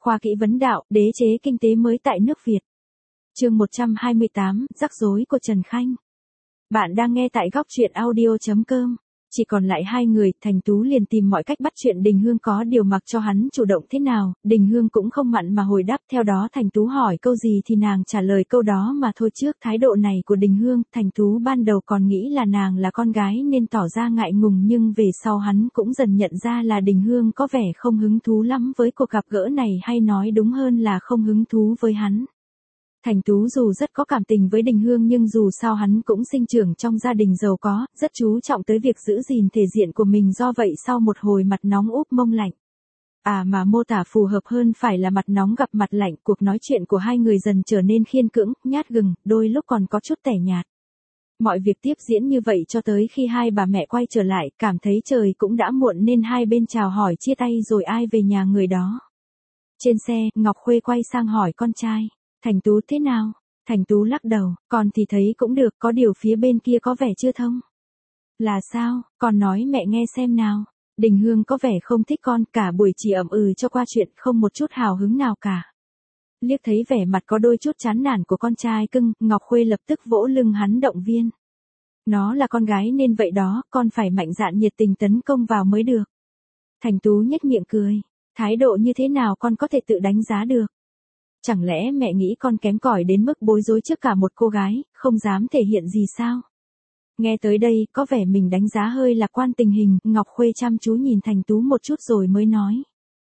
khoa kỹ vấn đạo, đế chế kinh tế mới tại nước Việt. Chương 128, rắc rối của Trần Khanh. Bạn đang nghe tại góc truyện audio.com. Chỉ còn lại hai người, Thành Tú liền tìm mọi cách bắt chuyện Đình Hương có điều mặc cho hắn chủ động thế nào, Đình Hương cũng không mặn mà hồi đáp. Theo đó Thành Tú hỏi câu gì thì nàng trả lời câu đó mà thôi. Trước thái độ này của Đình Hương, Thành Tú ban đầu còn nghĩ là nàng là con gái nên tỏ ra ngại ngùng, nhưng về sau hắn cũng dần nhận ra là Đình Hương có vẻ không hứng thú lắm với cuộc gặp gỡ này, hay nói đúng hơn là không hứng thú với hắn. Thành Tú dù rất có cảm tình với Đình Hương nhưng dù sao hắn cũng sinh trưởng trong gia đình giàu có, rất chú trọng tới việc giữ gìn thể diện của mình, do vậy sau một hồi mặt nóng úp mông lạnh. Mà mô tả phù hợp hơn phải là mặt nóng gặp mặt lạnh, cuộc nói chuyện của hai người dần trở nên khiên cưỡng, nhát gừng, đôi lúc còn có chút tẻ nhạt. Mọi việc tiếp diễn như vậy cho tới khi hai bà mẹ quay trở lại, cảm thấy trời cũng đã muộn nên hai bên chào hỏi chia tay rồi ai về nhà người đó. Trên xe, Ngọc Khuê quay sang hỏi con trai. Thành Tú thế nào? Thành Tú lắc đầu, con thì thấy cũng được, có điều phía bên kia có vẻ chưa thông. Là sao? Con nói mẹ nghe xem nào. Đình Hương có vẻ không thích con, cả buổi chỉ ậm ừ cho qua chuyện, không một chút hào hứng nào cả. Liếc thấy vẻ mặt có đôi chút chán nản của con trai cưng, Ngọc Khuê lập tức vỗ lưng hắn động viên. Nó là con gái nên vậy đó, con phải mạnh dạn nhiệt tình tấn công vào mới được. Thành Tú nhếch miệng cười, thái độ như thế nào con có thể tự đánh giá được. Chẳng lẽ mẹ nghĩ con kém cỏi đến mức bối rối trước cả một cô gái, không dám thể hiện gì sao? Nghe tới đây, có vẻ mình đánh giá hơi lạc quan tình hình, Ngọc Khuê chăm chú nhìn Thành Tú một chút rồi mới nói.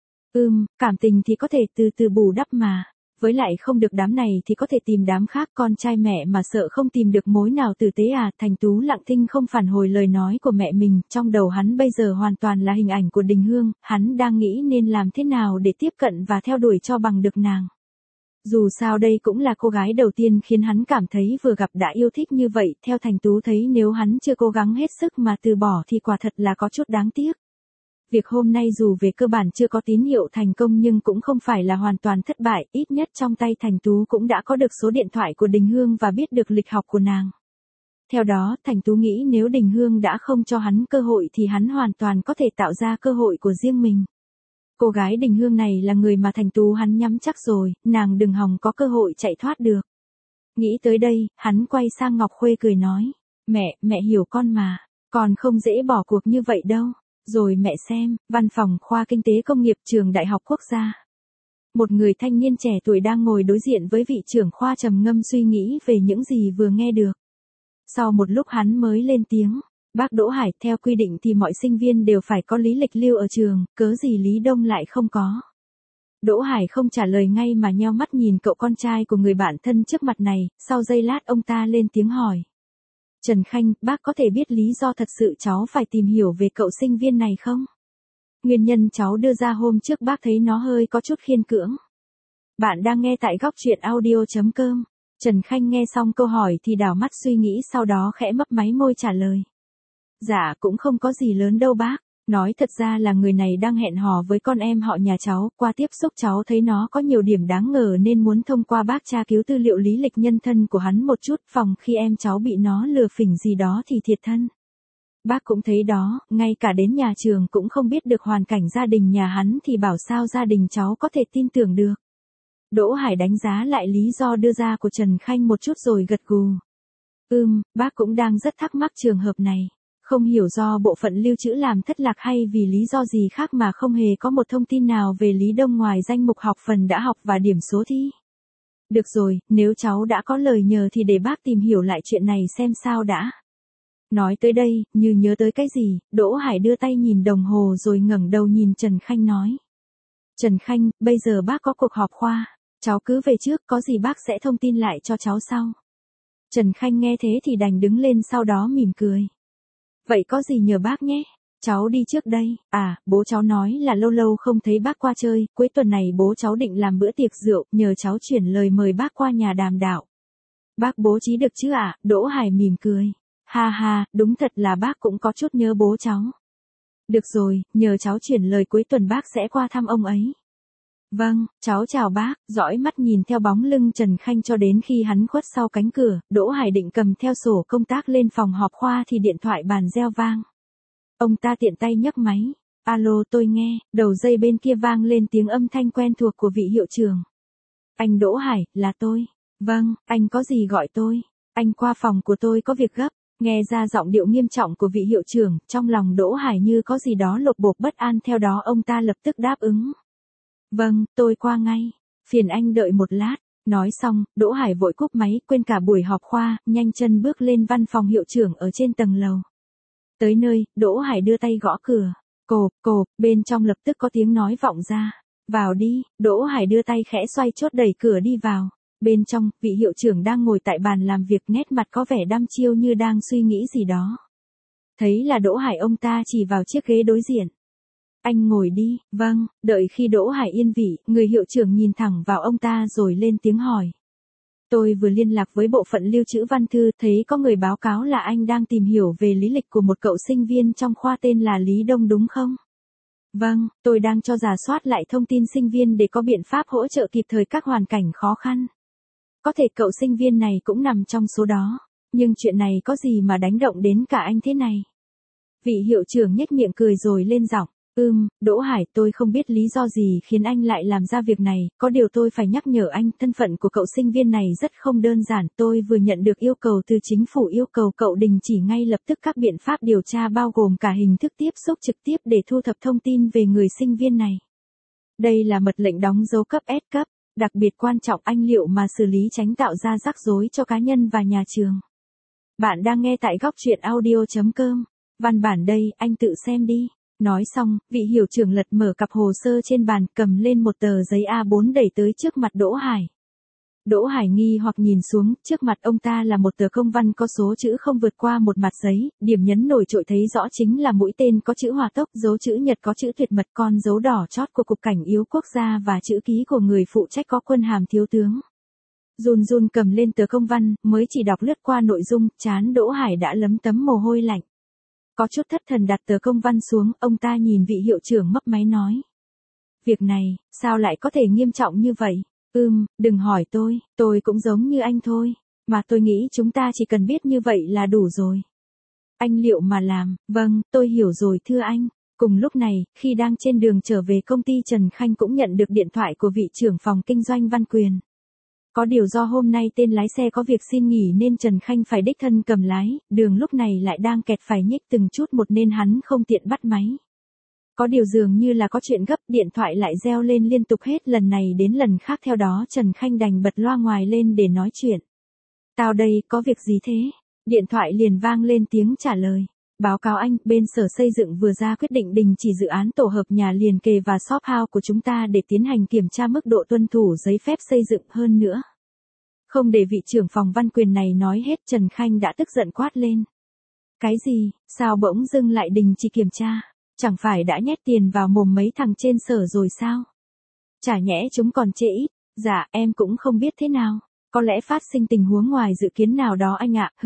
Cảm tình thì có thể từ từ bù đắp mà. Với lại không được đám này thì có thể tìm đám khác, con trai mẹ mà sợ không tìm được mối nào tử tế à? Thành Tú lặng thinh không phản hồi lời nói của mẹ mình, trong đầu hắn bây giờ hoàn toàn là hình ảnh của Đình Hương, hắn đang nghĩ nên làm thế nào để tiếp cận và theo đuổi cho bằng được nàng. Dù sao đây cũng là cô gái đầu tiên khiến hắn cảm thấy vừa gặp đã yêu thích như vậy, theo Thành Tú thấy nếu hắn chưa cố gắng hết sức mà từ bỏ thì quả thật là có chút đáng tiếc. Việc hôm nay dù về cơ bản chưa có tín hiệu thành công nhưng cũng không phải là hoàn toàn thất bại, ít nhất trong tay Thành Tú cũng đã có được số điện thoại của Đình Hương và biết được lịch học của nàng. Theo đó, Thành Tú nghĩ nếu Đình Hương đã không cho hắn cơ hội thì hắn hoàn toàn có thể tạo ra cơ hội của riêng mình. Cô gái Đình Hương này là người mà Thành Tú hắn nhắm chắc rồi, nàng đừng hòng có cơ hội chạy thoát được. Nghĩ tới đây, hắn quay sang Ngọc Khuê cười nói, mẹ hiểu con mà, con không dễ bỏ cuộc như vậy đâu. Rồi mẹ xem, văn phòng khoa kinh tế công nghiệp trường Đại học Quốc gia. Một người thanh niên trẻ tuổi đang ngồi đối diện với vị trưởng khoa trầm ngâm suy nghĩ về những gì vừa nghe được. Sau một lúc hắn mới lên tiếng. Bác Đỗ Hải, theo quy định thì mọi sinh viên đều phải có lý lịch lưu ở trường, cớ gì Lý Đông lại không có. Đỗ Hải không trả lời ngay mà nheo mắt nhìn cậu con trai của người bạn thân trước mặt này, sau giây lát ông ta lên tiếng hỏi. Trần Khanh, bác có thể biết lý do thật sự cháu phải tìm hiểu về cậu sinh viên này không? Nguyên nhân cháu đưa ra hôm trước bác thấy nó hơi có chút khiên cưỡng. Bạn đang nghe tại góc truyện audio.com. Trần Khanh nghe xong câu hỏi thì đảo mắt suy nghĩ sau đó khẽ mấp máy môi trả lời. Dạ cũng không có gì lớn đâu bác, nói thật ra là người này đang hẹn hò với con em họ nhà cháu, qua tiếp xúc cháu thấy nó có nhiều điểm đáng ngờ nên muốn thông qua bác tra cứu tư liệu lý lịch nhân thân của hắn một chút, phòng khi em cháu bị nó lừa phỉnh gì đó thì thiệt thân. Bác cũng thấy đó, ngay cả đến nhà trường cũng không biết được hoàn cảnh gia đình nhà hắn thì bảo sao gia đình cháu có thể tin tưởng được. Đỗ Hải đánh giá lại lý do đưa ra của Trần Khanh một chút rồi gật gù. Bác cũng đang rất thắc mắc trường hợp này. Không hiểu do bộ phận lưu trữ làm thất lạc hay vì lý do gì khác mà không hề có một thông tin nào về Lý Đông ngoài danh mục học phần đã học và điểm số thi. Được rồi, nếu cháu đã có lời nhờ thì để bác tìm hiểu lại chuyện này xem sao đã. Nói tới đây, như nhớ tới cái gì, Đỗ Hải đưa tay nhìn đồng hồ rồi ngẩng đầu nhìn Trần Khanh nói. Trần Khanh, bây giờ bác có cuộc họp khoa, cháu cứ về trước, có gì bác sẽ thông tin lại cho cháu sau. Trần Khanh nghe thế thì đành đứng lên sau đó mỉm cười. Vậy có gì nhờ bác nhé, cháu đi trước đây. Bố cháu nói là lâu lâu không thấy bác qua chơi, cuối tuần này bố cháu định làm bữa tiệc rượu, nhờ cháu chuyển lời mời bác qua nhà đàm đạo. Bác bố trí được chứ ạ? Đỗ Hải mỉm cười. Ha, đúng thật là bác cũng có chút nhớ bố cháu. Được rồi, nhờ cháu chuyển lời cuối tuần bác sẽ qua thăm ông ấy. Vâng, cháu chào bác, dõi mắt nhìn theo bóng lưng Trần Khanh cho đến khi hắn khuất sau cánh cửa, Đỗ Hải định cầm theo sổ công tác lên phòng họp khoa thì điện thoại bàn reo vang. Ông ta tiện tay nhấc máy. Alo, tôi nghe, đầu dây bên kia vang lên tiếng âm thanh quen thuộc của vị hiệu trưởng. Anh Đỗ Hải, là tôi. Vâng, anh có gì gọi tôi? Anh qua phòng của tôi có việc gấp. Nghe ra giọng điệu nghiêm trọng của vị hiệu trưởng, trong lòng Đỗ Hải như có gì đó lột bột bất an, theo đó ông ta lập tức đáp ứng. Vâng, tôi qua ngay. Phiền anh đợi một lát. Nói xong, Đỗ Hải vội cúp máy, quên cả buổi họp khoa, nhanh chân bước lên văn phòng hiệu trưởng ở trên tầng lầu. Tới nơi, Đỗ Hải đưa tay gõ cửa. Cộp, cộp, bên trong lập tức có tiếng nói vọng ra. Vào đi, Đỗ Hải đưa tay khẽ xoay chốt đẩy cửa đi vào. Bên trong, vị hiệu trưởng đang ngồi tại bàn làm việc, nét mặt có vẻ đăm chiêu như đang suy nghĩ gì đó. Thấy là Đỗ Hải, ông ta chỉ vào chiếc ghế đối diện. Anh ngồi đi. Vâng. Đợi khi Đỗ Hải yên vị, người hiệu trưởng nhìn thẳng vào ông ta rồi lên tiếng hỏi. Tôi vừa liên lạc với bộ phận lưu trữ văn thư, thấy có người báo cáo là anh đang tìm hiểu về lý lịch của một cậu sinh viên trong khoa tên là Lý Đông đúng không? Vâng, tôi đang cho rà soát lại thông tin sinh viên để có biện pháp hỗ trợ kịp thời các hoàn cảnh khó khăn. Có thể cậu sinh viên này cũng nằm trong số đó, nhưng chuyện này có gì mà đánh động đến cả anh thế này? Vị hiệu trưởng nhếch miệng cười rồi lên giọng. Đỗ Hải, tôi không biết lý do gì khiến anh lại làm ra việc này, có điều tôi phải nhắc nhở anh, thân phận của cậu sinh viên này rất không đơn giản, tôi vừa nhận được yêu cầu từ chính phủ yêu cầu cậu đình chỉ ngay lập tức các biện pháp điều tra bao gồm cả hình thức tiếp xúc trực tiếp để thu thập thông tin về người sinh viên này. Đây là mật lệnh đóng dấu cấp S cấp, đặc biệt quan trọng, anh liệu mà xử lý tránh tạo ra rắc rối cho cá nhân và nhà trường. Bạn đang nghe tại góc truyện audio.com, văn bản đây, anh tự xem đi. Nói xong, vị hiệu trưởng lật mở cặp hồ sơ trên bàn, cầm lên một tờ giấy A4 đẩy tới trước mặt Đỗ Hải. Đỗ Hải nghi hoặc nhìn xuống, trước mặt ông ta là một tờ công văn có số chữ không vượt qua một mặt giấy, điểm nhấn nổi trội thấy rõ chính là mũi tên có chữ Hỏa Tốc, dấu chữ nhật có chữ tuyệt mật, con dấu đỏ chót của Cục Cảnh yếu quốc gia và chữ ký của người phụ trách có quân hàm thiếu tướng. Run run cầm lên tờ công văn, mới chỉ đọc lướt qua nội dung, trán Đỗ Hải đã lấm tấm mồ hôi lạnh. Có chút thất thần đặt tờ công văn xuống, ông ta nhìn vị hiệu trưởng mấp máy nói. Việc này, sao lại có thể nghiêm trọng như vậy? Đừng hỏi tôi cũng giống như anh thôi. Mà tôi nghĩ chúng ta chỉ cần biết như vậy là đủ rồi. Anh liệu mà làm? Vâng, tôi hiểu rồi thưa anh. Cùng lúc này, khi đang trên đường trở về công ty, Trần Khanh cũng nhận được điện thoại của vị trưởng phòng kinh doanh Văn Quyền. Có điều do hôm nay tên lái xe có việc xin nghỉ nên Trần Khanh phải đích thân cầm lái, đường lúc này lại đang kẹt phải nhích từng chút một nên hắn không tiện bắt máy. Có điều dường như là có chuyện gấp, điện thoại lại reo lên liên tục hết lần này đến lần khác, theo đó Trần Khanh đành bật loa ngoài lên để nói chuyện. Tao đây, có việc gì thế? Điện thoại liền vang lên tiếng trả lời. Báo cáo anh, bên Sở Xây dựng vừa ra quyết định đình chỉ dự án tổ hợp nhà liền kề và shop house của chúng ta để tiến hành kiểm tra mức độ tuân thủ giấy phép xây dựng hơn nữa. Không để vị trưởng phòng Văn Quyền này nói hết, Trần Khanh đã tức giận quát lên. Cái gì, sao bỗng dưng lại đình chỉ kiểm tra? Chẳng phải đã nhét tiền vào mồm mấy thằng trên sở rồi sao? Chả nhẽ chúng còn chê ít? Dạ, em cũng không biết thế nào. Có lẽ phát sinh tình huống ngoài dự kiến nào đó anh ạ.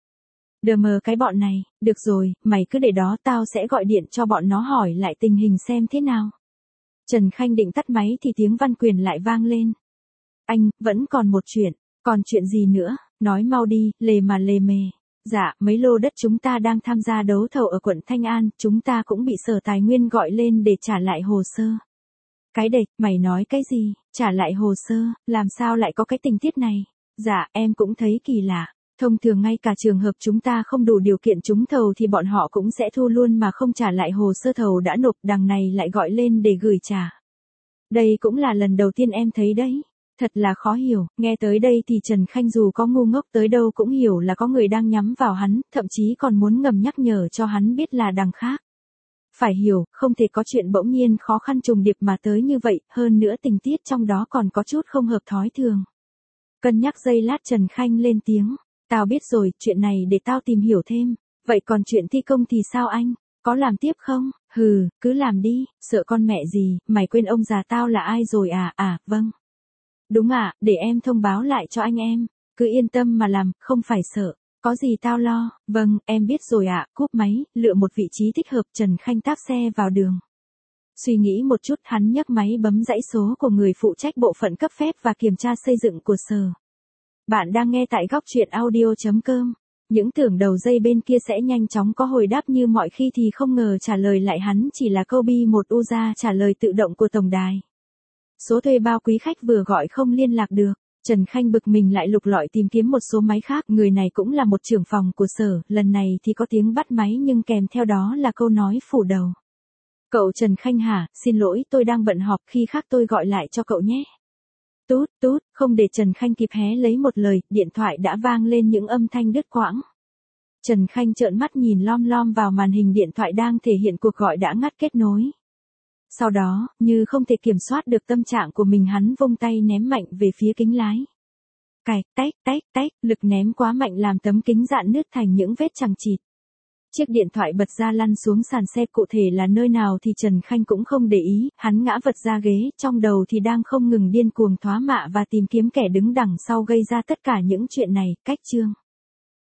Đờ mờ cái bọn này, được rồi, mày cứ để đó, tao sẽ gọi điện cho bọn nó hỏi lại tình hình xem thế nào. Trần Khanh định tắt máy thì tiếng Văn Quyền lại vang lên. Anh, vẫn còn một chuyện. Còn chuyện gì nữa? Nói mau đi, lề mà lề mề. Dạ, mấy lô đất chúng ta đang tham gia đấu thầu ở quận Thanh An, chúng ta cũng bị Sở Tài nguyên gọi lên để trả lại hồ sơ. Cái đệt, mày nói cái gì? Trả lại hồ sơ, làm sao lại có cái tình tiết này? Dạ, em cũng thấy kỳ lạ. Thông thường ngay cả trường hợp chúng ta không đủ điều kiện trúng thầu thì bọn họ cũng sẽ thu luôn mà không trả lại hồ sơ thầu đã nộp, đằng này lại gọi lên để gửi trả. Đây cũng là lần đầu tiên em thấy đấy. Thật là khó hiểu, nghe tới đây thì Trần Khanh dù có ngu ngốc tới đâu cũng hiểu là có người đang nhắm vào hắn, thậm chí còn muốn ngầm nhắc nhở cho hắn biết là đằng khác. Phải hiểu, không thể có chuyện bỗng nhiên khó khăn trùng điệp mà tới như vậy, hơn nữa tình tiết trong đó còn có chút không hợp thói thường. Cân nhắc giây lát Trần Khanh lên tiếng. Tao biết rồi, chuyện này để tao tìm hiểu thêm. Vậy còn chuyện thi công thì sao anh? Có làm tiếp không? Cứ làm đi, sợ con mẹ gì, mày quên ông già tao là ai rồi à? Vâng. Đúng ạ, để em thông báo lại cho anh em. Cứ yên tâm mà làm, không phải sợ. Có gì tao lo. Vâng, em biết rồi ạ. Cúp máy, lựa một vị trí thích hợp, Trần Khanh tác xe vào đường. Suy nghĩ một chút, hắn nhấc máy bấm dãy số của người phụ trách bộ phận cấp phép và kiểm tra xây dựng của sở. Bạn đang nghe tại góc truyện audio.com. Những tưởng đầu dây bên kia sẽ nhanh chóng có hồi đáp như mọi khi thì không ngờ trả lời lại hắn chỉ là câu bi một uza trả lời tự động của tổng đài. Số thuê bao quý khách vừa gọi không liên lạc được. Trần Khanh bực mình lại lục lọi tìm kiếm một số máy khác, người này cũng là một trưởng phòng của sở, lần này thì có tiếng bắt máy nhưng kèm theo đó là câu nói phủ đầu. Cậu Trần Khanh hả, xin lỗi tôi đang bận họp, khi khác tôi gọi lại cho cậu nhé. Tút tút, không để Trần Khanh kịp hé lấy một lời, điện thoại đã vang lên những âm thanh đứt quãng. Trần Khanh trợn mắt nhìn lom lom vào màn hình điện thoại đang thể hiện cuộc gọi đã ngắt kết nối. Sau đó, như không thể kiểm soát được tâm trạng của mình, hắn vung tay ném mạnh về phía kính lái. Cạch, tách, tách, tách, lực ném quá mạnh làm tấm kính rạn nứt thành những vết chằng chịt. Chiếc điện thoại bật ra lăn xuống sàn xe, cụ thể là nơi nào thì Trần Khanh cũng không để ý, hắn ngã vật ra ghế, trong đầu thì đang không ngừng điên cuồng thoá mạ và tìm kiếm kẻ đứng đằng sau gây ra tất cả những chuyện này. Cách chương